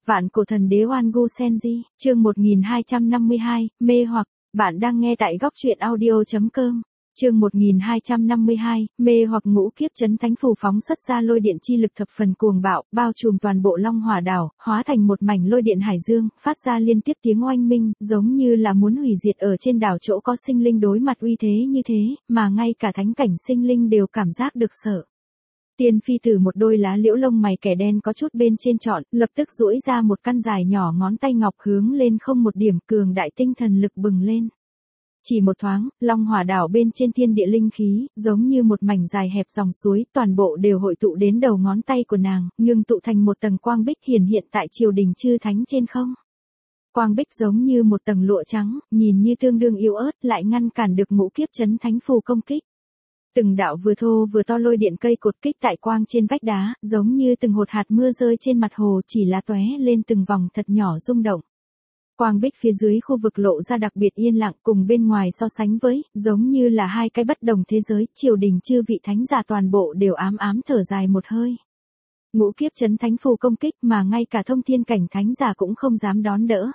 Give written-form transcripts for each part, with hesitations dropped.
Vạn cổ thần đế Oan Gu Senji, chương 1252, mê hoặc, bạn đang nghe tại góc truyện audio.com. Chương 1252, mê hoặc ngũ kiếp chấn thánh phù phóng xuất ra lôi điện chi lực thập phần cuồng bạo, bao trùm toàn bộ Long Hỏa đảo, hóa thành một mảnh lôi điện hải dương, phát ra liên tiếp tiếng oanh minh, giống như là muốn hủy diệt ở trên đảo chỗ có sinh linh đối mặt uy thế như thế, mà ngay cả thánh cảnh sinh linh đều cảm giác được sợ. Tiên phi tử một đôi lá liễu lông mày kẻ đen có chút bên trên trọn, lập tức duỗi ra một căn dài nhỏ ngón tay ngọc hướng lên không một điểm, cường đại tinh thần lực bừng lên. Chỉ một thoáng, Long Hỏa đảo bên trên thiên địa linh khí, giống như một mảnh dài hẹp dòng suối, toàn bộ đều hội tụ đến đầu ngón tay của nàng, ngưng tụ thành một tầng quang bích hiển hiện tại triều đình chư thánh trên không. Quang bích giống như một tầng lụa trắng, nhìn như tương đương yếu ớt, lại ngăn cản được ngũ kiếp chấn thánh phù công kích. Từng đạo vừa thô vừa to lôi điện cây cột kích tại quang trên vách đá, giống như từng hột hạt mưa rơi trên mặt hồ, chỉ là tóe lên từng vòng thật nhỏ rung động. Quang bích phía dưới khu vực lộ ra đặc biệt yên lặng, cùng bên ngoài so sánh với, giống như là hai cái bất đồng thế giới, triều đình chư vị thánh giả toàn bộ đều ám ám thở dài một hơi. Ngũ kiếp chấn thánh phù công kích mà ngay cả thông thiên cảnh thánh giả cũng không dám đón đỡ.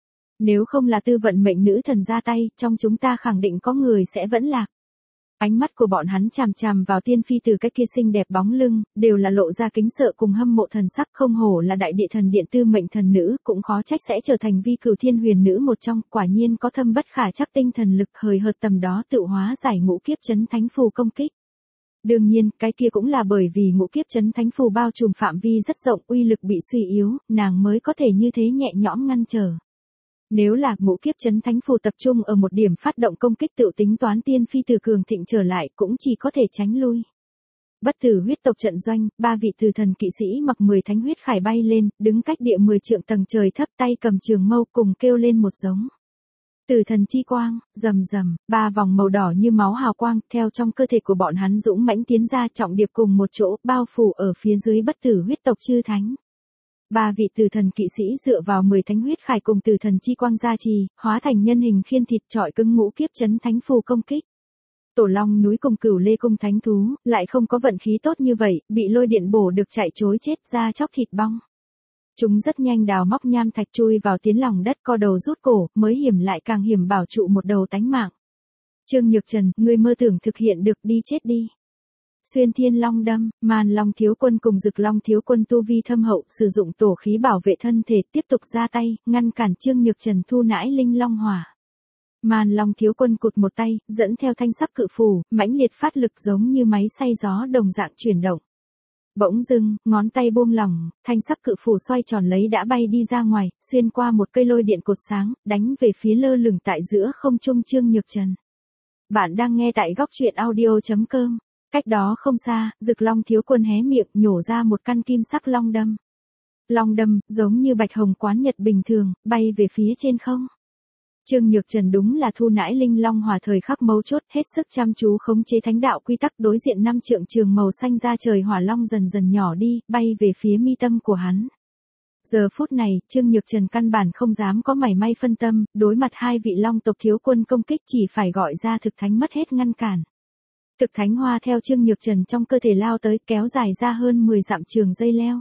Nếu không là tư vận mệnh nữ thần ra tay, trong chúng ta khẳng định có người sẽ vẫn lạc. Ánh mắt của bọn hắn chằm chằm vào tiên phi từ cái kia xinh đẹp bóng lưng, đều là lộ ra kính sợ cùng hâm mộ thần sắc, không hổ là đại địa thần điện tư mệnh thần nữ, cũng khó trách sẽ trở thành vi cửu thiên huyền nữ một trong, quả nhiên có thâm bất khả trắc tinh thần lực, hời hợt tầm đó tự hóa giải ngũ kiếp chấn thánh phù công kích. Đương nhiên, cái kia cũng là bởi vì ngũ kiếp chấn thánh phù bao trùm phạm vi rất rộng, uy lực bị suy yếu, nàng mới có thể như thế nhẹ nhõm ngăn trở. Nếu là ngũ kiếp chấn thánh phù tập trung ở một điểm phát động công kích, tự tính toán tiên phi từ cường thịnh trở lại cũng chỉ có thể tránh lui. Bất tử huyết tộc trận doanh, ba vị từ thần kỵ sĩ mặc 10 thánh huyết khải bay lên, đứng cách địa 10 trượng tầng trời thấp, tay cầm trường mâu cùng kêu lên một giống. Từ thần chi quang, rầm rầm, ba vòng màu đỏ như máu hào quang, theo trong cơ thể của bọn hắn dũng mãnh tiến ra, trọng điệp cùng một chỗ, bao phủ ở phía dưới bất tử huyết tộc chư thánh. Ba vị từ thần kỵ sĩ dựa vào 10 thánh huyết khải cùng từ thần chi quang gia trì, hóa thành nhân hình khiên thịt trọi cứng ngũ kiếp chấn thánh phù công kích. Tổ Long núi cùng Cửu Lê cung thánh thú, lại không có vận khí tốt như vậy, bị lôi điện bổ được chạy trối chết ra chóc thịt bong. Chúng rất nhanh đào móc nham thạch chui vào tiến lòng đất, co đầu rút cổ, mới hiểm lại càng hiểm bảo trụ một đầu tánh mạng. Trương Nhược Trần, ngươi mơ tưởng thực hiện được, đi chết đi. Xuyên thiên long đâm, Man Long thiếu quân cùng Dực Long thiếu quân tu vi thâm hậu, sử dụng tổ khí bảo vệ thân thể, tiếp tục ra tay, ngăn cản Trương Nhược Trần thu nãi linh long hỏa. Man Long thiếu quân cụt một tay, dẫn theo thanh sắc cự phù, mãnh liệt phát lực giống như máy xay gió đồng dạng chuyển động. Bỗng dưng, ngón tay buông lỏng, thanh sắc cự phù xoay tròn lấy đã bay đi ra ngoài, xuyên qua một cây lôi điện cột sáng, đánh về phía lơ lửng tại giữa không trung Trương Nhược Trần. Bạn đang nghe tại góc truyện audio.com. Cách đó không xa, Dực Long thiếu quân hé miệng nhổ ra một căn kim sắc long đâm. Long đâm, giống như bạch hồng quán nhật bình thường, bay về phía trên không. Trương Nhược Trần đúng là thu nãi linh long hỏa, thời khắc mấu chốt, hết sức chăm chú khống chế thánh đạo quy tắc, đối diện 5 trượng trường màu xanh ra trời hỏa long dần dần nhỏ đi, bay về phía mi tâm của hắn. Giờ phút này, Trương Nhược Trần căn bản không dám có mảy may phân tâm, đối mặt hai vị long tộc thiếu quân công kích chỉ phải gọi ra thực thánh mất hết ngăn cản. Thực thánh hoa theo Trương Nhược Trần trong cơ thể lao tới, kéo dài ra hơn 10 dặm trường dây leo.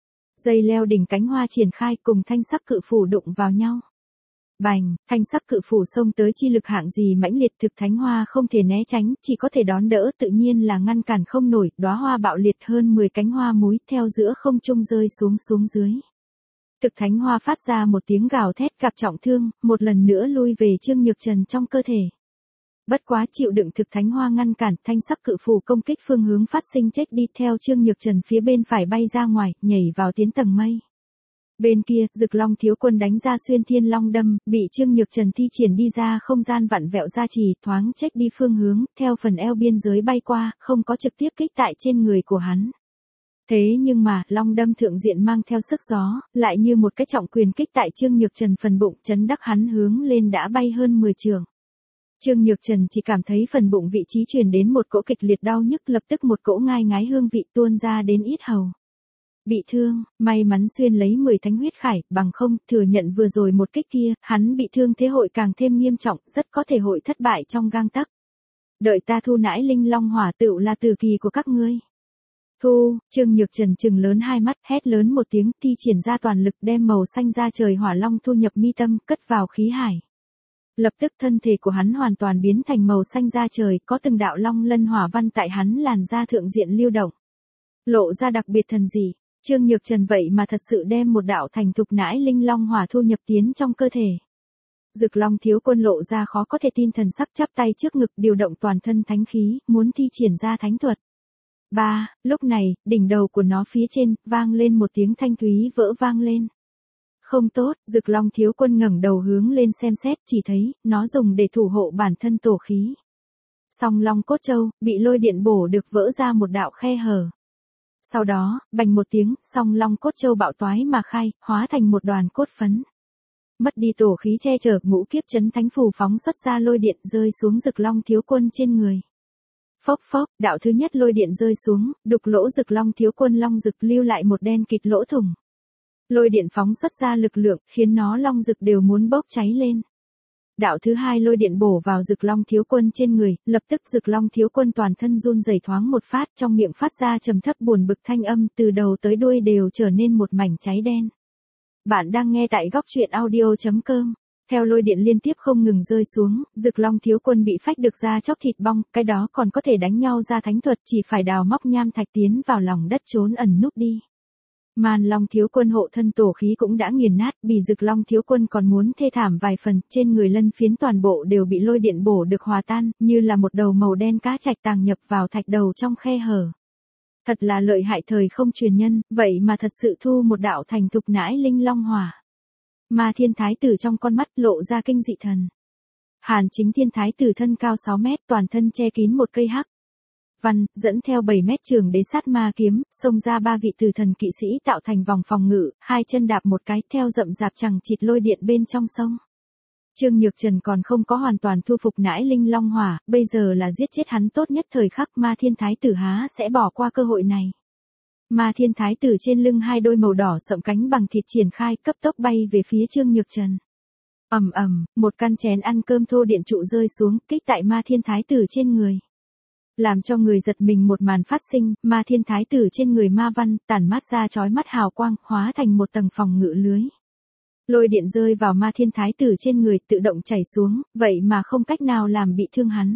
Dây leo đỉnh cánh hoa triển khai cùng thanh sắc cự phù đụng vào nhau. Bành, thanh sắc cự phù xông tới chi lực hạng gì mãnh liệt, thực thánh hoa không thể né tránh, chỉ có thể đón đỡ, tự nhiên là ngăn cản không nổi, đóa hoa bạo liệt hơn 10 cánh hoa múi theo giữa không trung rơi xuống dưới. Thực thánh hoa phát ra một tiếng gào thét, gặp trọng thương, một lần nữa lui về Trương Nhược Trần trong cơ thể. Bất quá chịu đựng thực thánh hoa ngăn cản, thanh sắc cự phù công kích phương hướng phát sinh chết đi, theo Trương Nhược Trần phía bên phải bay ra ngoài, nhảy vào tiến tầng mây. Bên kia, Dực Long thiếu quân đánh ra xuyên thiên long đâm, bị Trương Nhược Trần thi triển đi ra không gian vặn vẹo ra trì, thoáng chết đi phương hướng, theo phần eo biên giới bay qua, không có trực tiếp kích tại trên người của hắn. Thế nhưng mà, long đâm thượng diện mang theo sức gió, lại như một cái trọng quyền kích tại Trương Nhược Trần phần bụng, chấn đắc hắn hướng lên đã bay hơn 10 trượng. Trương Nhược Trần chỉ cảm thấy phần bụng vị trí truyền đến một cỗ kịch liệt đau nhức, lập tức một cỗ ngai ngái hương vị tuôn ra đến yết hầu. Bị thương, may mắn xuyên lấy 10 thánh huyết khải, bằng không, thừa nhận vừa rồi một kích kia, hắn bị thương thế hội càng thêm nghiêm trọng, rất có thể hội thất bại trong gang tấc. Đợi ta thu nãi linh long hỏa, tựu là tử kỳ của các ngươi. Thu, Trương Nhược Trần trừng lớn hai mắt, hét lớn một tiếng, thi triển ra toàn lực đem màu xanh da trời hỏa long thu nhập mi tâm, cất vào khí hải. Lập tức thân thể của hắn hoàn toàn biến thành màu xanh da trời, có từng đạo long lân hỏa văn tại hắn làn da thượng diện lưu động. Lộ ra đặc biệt thần dị, Trương Nhược Trần vậy mà thật sự đem một đạo thành thục nãi linh long hỏa thu nhập tiến trong cơ thể. Dực Long Thiếu Quân lộ ra khó có thể tin thần sắc, chắp tay trước ngực điều động toàn thân thánh khí, muốn thi triển ra thánh thuật. Lúc này, đỉnh đầu của nó phía trên, vang lên một tiếng thanh thúy vỡ vang lên. Không tốt, Dực Long Thiếu Quân ngẩng đầu hướng lên xem xét, chỉ thấy, nó dùng để thủ hộ bản thân tổ khí. Song Long Cốt Châu, bị lôi điện bổ được vỡ ra một đạo khe hở. Sau đó, bành một tiếng, Song Long Cốt Châu bạo toái mà khai, hóa thành một đoàn cốt phấn. Mất đi tổ khí che chở, ngũ kiếp chấn thánh phù phóng xuất ra lôi điện rơi xuống Dực Long Thiếu Quân trên người. Phốc phốc, đạo thứ nhất lôi điện rơi xuống, đục lỗ Dực Long Thiếu Quân long rực lưu lại một đen kịt lỗ thủng. Lôi điện phóng xuất ra lực lượng, khiến nó long rực đều muốn bốc cháy lên. Đạo thứ hai lôi điện bổ vào Dực Long Thiếu Quân trên người, lập tức Dực Long Thiếu Quân toàn thân run rẩy thoáng một phát, trong miệng phát ra trầm thấp buồn bực thanh âm, từ đầu tới đuôi đều trở nên một mảnh cháy đen. Bạn đang nghe tại góc truyện audio.com. Theo lôi điện liên tiếp không ngừng rơi xuống, Dực Long Thiếu Quân bị phách được ra chóc thịt bong, cái đó còn có thể đánh nhau ra thánh thuật, chỉ phải đào móc nham thạch tiến vào lòng đất trốn ẩn núp đi. Man Long Thiếu Quân hộ thân tổ khí cũng đã nghiền nát, bị Dực Long Thiếu Quân còn muốn thê thảm vài phần, trên người lân phiến toàn bộ đều bị lôi điện bổ được hòa tan, như là một đầu màu đen cá trạch tàng nhập vào thạch đầu trong khe hở. Thật là lợi hại thời không truyền nhân, vậy mà thật sự thu một đạo thành thục nãi linh long hỏa. Ma Thiên Thái Tử trong con mắt lộ ra kinh dị thần. Hàn Chính Thiên Thái Tử thân cao 6 mét, toàn thân che kín một cây hắc văn, dẫn theo 7 mét trường đế sát ma kiếm, xông ra ba vị tử thần kỵ sĩ tạo thành vòng phòng ngự, hai chân đạp một cái theo rậm rạp chằng chịt lôi điện bên trong sông. Trương Nhược Trần còn không có hoàn toàn thu phục nãi linh long hỏa, bây giờ là giết chết hắn tốt nhất thời khắc, Ma Thiên Thái Tử há sẽ bỏ qua cơ hội này. Ma Thiên Thái Tử trên lưng hai đôi màu đỏ sậm cánh bằng thịt triển khai, cấp tốc bay về phía Trương Nhược Trần. Ầm ầm, một căn chén ăn cơm thô điện trụ rơi xuống, kích tại Ma Thiên Thái Tử trên người. Làm cho người giật mình một màn phát sinh, Ma Thiên Thái Tử trên người ma văn, tản mát ra chói mắt hào quang, hóa thành một tầng phòng ngự lưới. Lôi điện rơi vào Ma Thiên Thái Tử trên người, tự động chảy xuống, vậy mà không cách nào làm bị thương hắn.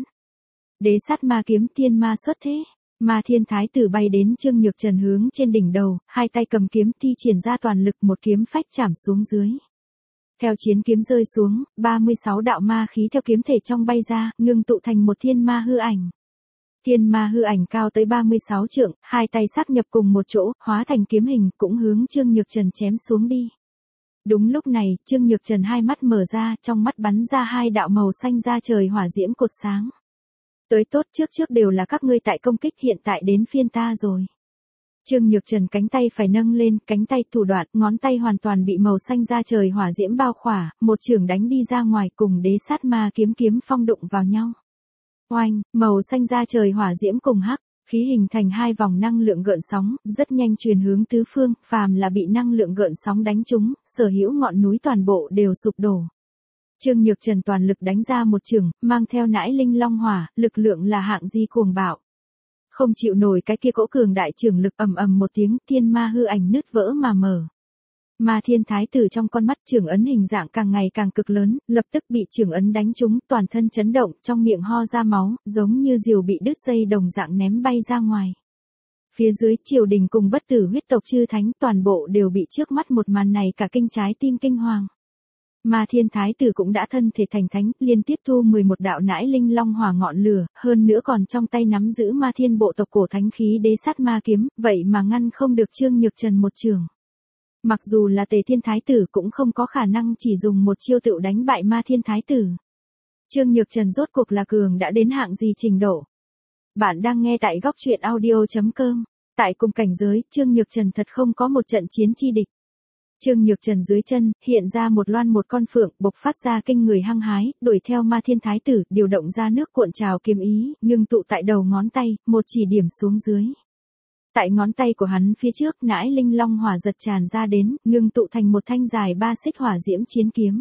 Đế sát ma kiếm, thiên ma xuất thế. Ma Thiên Thái Tử bay đến Trương Nhược Trần hướng trên đỉnh đầu, hai tay cầm kiếm thi triển ra toàn lực, một kiếm phách chảm xuống dưới. Theo chiến kiếm rơi xuống, 36 đạo ma khí theo kiếm thể trong bay ra, ngưng tụ thành một thiên ma hư ảnh. Thiên ma hư ảnh cao tới 36 trượng, hai tay sát nhập cùng một chỗ, hóa thành kiếm hình, cũng hướng Trương Nhược Trần chém xuống đi. Đúng lúc này, Trương Nhược Trần hai mắt mở ra, trong mắt bắn ra hai đạo màu xanh da trời hỏa diễm cột sáng. Tới tốt, trước đều là các ngươi tại công kích, hiện tại đến phiên ta rồi. Trương Nhược Trần cánh tay phải nâng lên, cánh tay thủ đoạn, ngón tay hoàn toàn bị màu xanh da trời hỏa diễm bao khỏa, một chưởng đánh đi ra ngoài, cùng đế sát ma kiếm phong đụng vào nhau. Oanh, màu xanh da trời hỏa diễm cùng hắc khí hình thành hai vòng năng lượng gợn sóng, rất nhanh truyền hướng tứ phương, phàm là bị năng lượng gợn sóng đánh trúng, sở hữu ngọn núi toàn bộ đều sụp đổ. Trương Nhược Trần toàn lực đánh ra một chưởng, mang theo nãi linh long hỏa, lực lượng là hạng di cuồng bạo. Không chịu nổi cái kia cỗ cường đại chưởng lực, ầm ầm một tiếng, thiên ma hư ảnh nứt vỡ mà mở. Ma Thiên Thái Tử trong con mắt chưởng ấn hình dạng càng ngày càng cực lớn, lập tức bị chưởng ấn đánh trúng, toàn thân chấn động, trong miệng ho ra máu, giống như diều bị đứt dây đồng dạng ném bay ra ngoài. Phía dưới triều đình cùng bất tử huyết tộc chư thánh toàn bộ đều bị trước mắt một màn này cả kinh trái tim kinh hoàng. Ma Thiên Thái Tử cũng đã thân thể thành thánh, liên tiếp thu 11 đạo nãi linh long hỏa ngọn lửa, hơn nữa còn trong tay nắm giữ Ma Thiên bộ tộc cổ thánh khí đế sát ma kiếm, vậy mà ngăn không được Trương Nhược Trần một chưởng. Mặc dù là Tề Thiên Thái Tử cũng không có khả năng chỉ dùng một chiêu tựu đánh bại Ma Thiên Thái Tử. Trương Nhược Trần rốt cuộc là cường đã đến hạng gì trình độ. Bạn đang nghe tại góc truyện audio.com. Tại cùng cảnh giới, Trương Nhược Trần thật không có một trận chiến chi địch. Trương Nhược Trần dưới chân, hiện ra một loan một con phượng, bộc phát ra kinh người hăng hái, đuổi theo Ma Thiên Thái Tử, điều động ra nước cuộn trào kiếm ý, ngưng tụ tại đầu ngón tay, một chỉ điểm xuống dưới. Tại ngón tay của hắn phía trước, nãi linh long hỏa giật tràn ra đến, ngưng tụ thành một thanh dài 3 xích hỏa diễm chiến kiếm.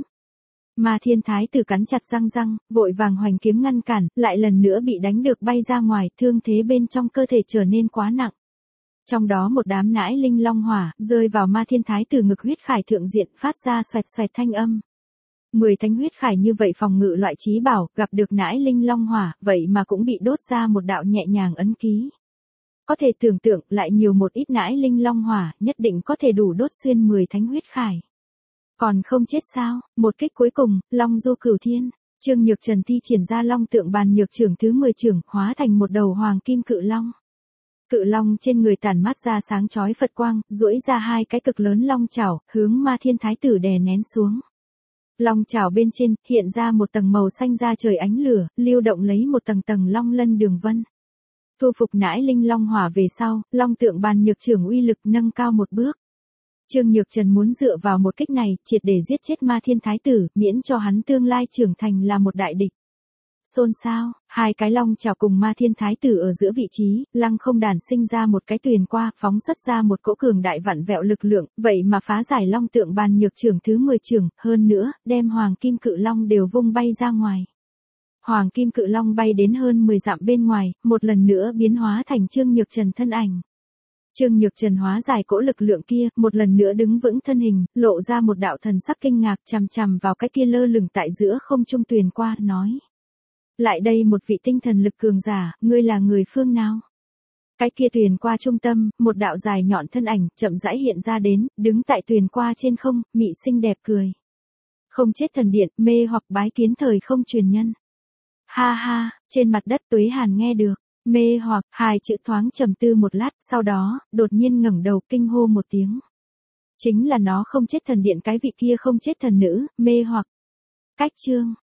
Ma Thiên Thái Tử cắn chặt răng, vội vàng hoành kiếm ngăn cản, lại lần nữa bị đánh được bay ra ngoài, thương thế bên trong cơ thể trở nên quá nặng. Trong đó một đám nãi linh long hỏa, rơi vào ma thiên thái tử ngực huyết khải thượng diện phát ra xoẹt xoẹt thanh âm. 10 thánh huyết khải như vậy phòng ngự loại trí bảo, gặp được nãi linh long hỏa, vậy mà cũng bị đốt ra một đạo nhẹ nhàng ấn ký. Có thể tưởng tượng lại nhiều một ít nãi linh long hỏa, nhất định có thể đủ đốt xuyên 10 thánh huyết khải. Còn không chết sao, một kích cuối cùng, long du cửu thiên, Trương Nhược Trần thi triển ra long tượng bàn nhược trưởng thứ 10 trưởng, hóa thành một đầu hoàng kim cự long. Cự long trên người tản mát ra sáng chói Phật quang, duỗi ra hai cái cực lớn long chảo, hướng ma thiên thái tử đè nén xuống. Long chảo bên trên, hiện ra một tầng màu xanh da trời ánh lửa, lưu động lấy một tầng tầng long lân đường vân. Thu phục nãi linh long hỏa về sau, long tượng bàn nhược trưởng uy lực nâng cao một bước. Trương Nhược Trần muốn dựa vào một kích này, triệt để giết chết ma thiên thái tử, miễn cho hắn tương lai trưởng thành là một đại địch. Xôn xao, hai cái long chảo cùng ma thiên thái tử ở giữa vị trí, lăng không đàn sinh ra một cái tuyền qua, phóng xuất ra một cỗ cường đại vặn vẹo lực lượng, vậy mà phá giải long tượng bàn nhược trưởng thứ 10 trưởng, hơn nữa, đem hoàng kim cự long đều vung bay ra ngoài. Hoàng kim cự long bay đến hơn 10 dặm bên ngoài, một lần nữa biến hóa thành Trương Nhược Trần thân ảnh. Trương Nhược Trần hóa giải cỗ lực lượng kia, một lần nữa đứng vững thân hình, lộ ra một đạo thần sắc kinh ngạc chằm chằm vào cái kia lơ lửng tại giữa không trung tuyền qua, nói. Lại đây một vị tinh thần lực cường giả, ngươi là người phương nào? Cái kia tuyền qua trung tâm, một đạo dài nhọn thân ảnh, chậm rãi hiện ra đến, đứng tại tuyền qua trên không, mị xinh đẹp cười. Không chết thần điện, mê hoặc bái kiến thời không truyền nhân. Ha ha, trên mặt đất Tuế Hàn nghe được, mê hoặc, hai chữ thoáng trầm tư một lát, sau đó, đột nhiên ngẩng đầu kinh hô một tiếng. Chính là nó không chết thần điện cái vị kia không chết thần nữ, mê hoặc. Cách chương.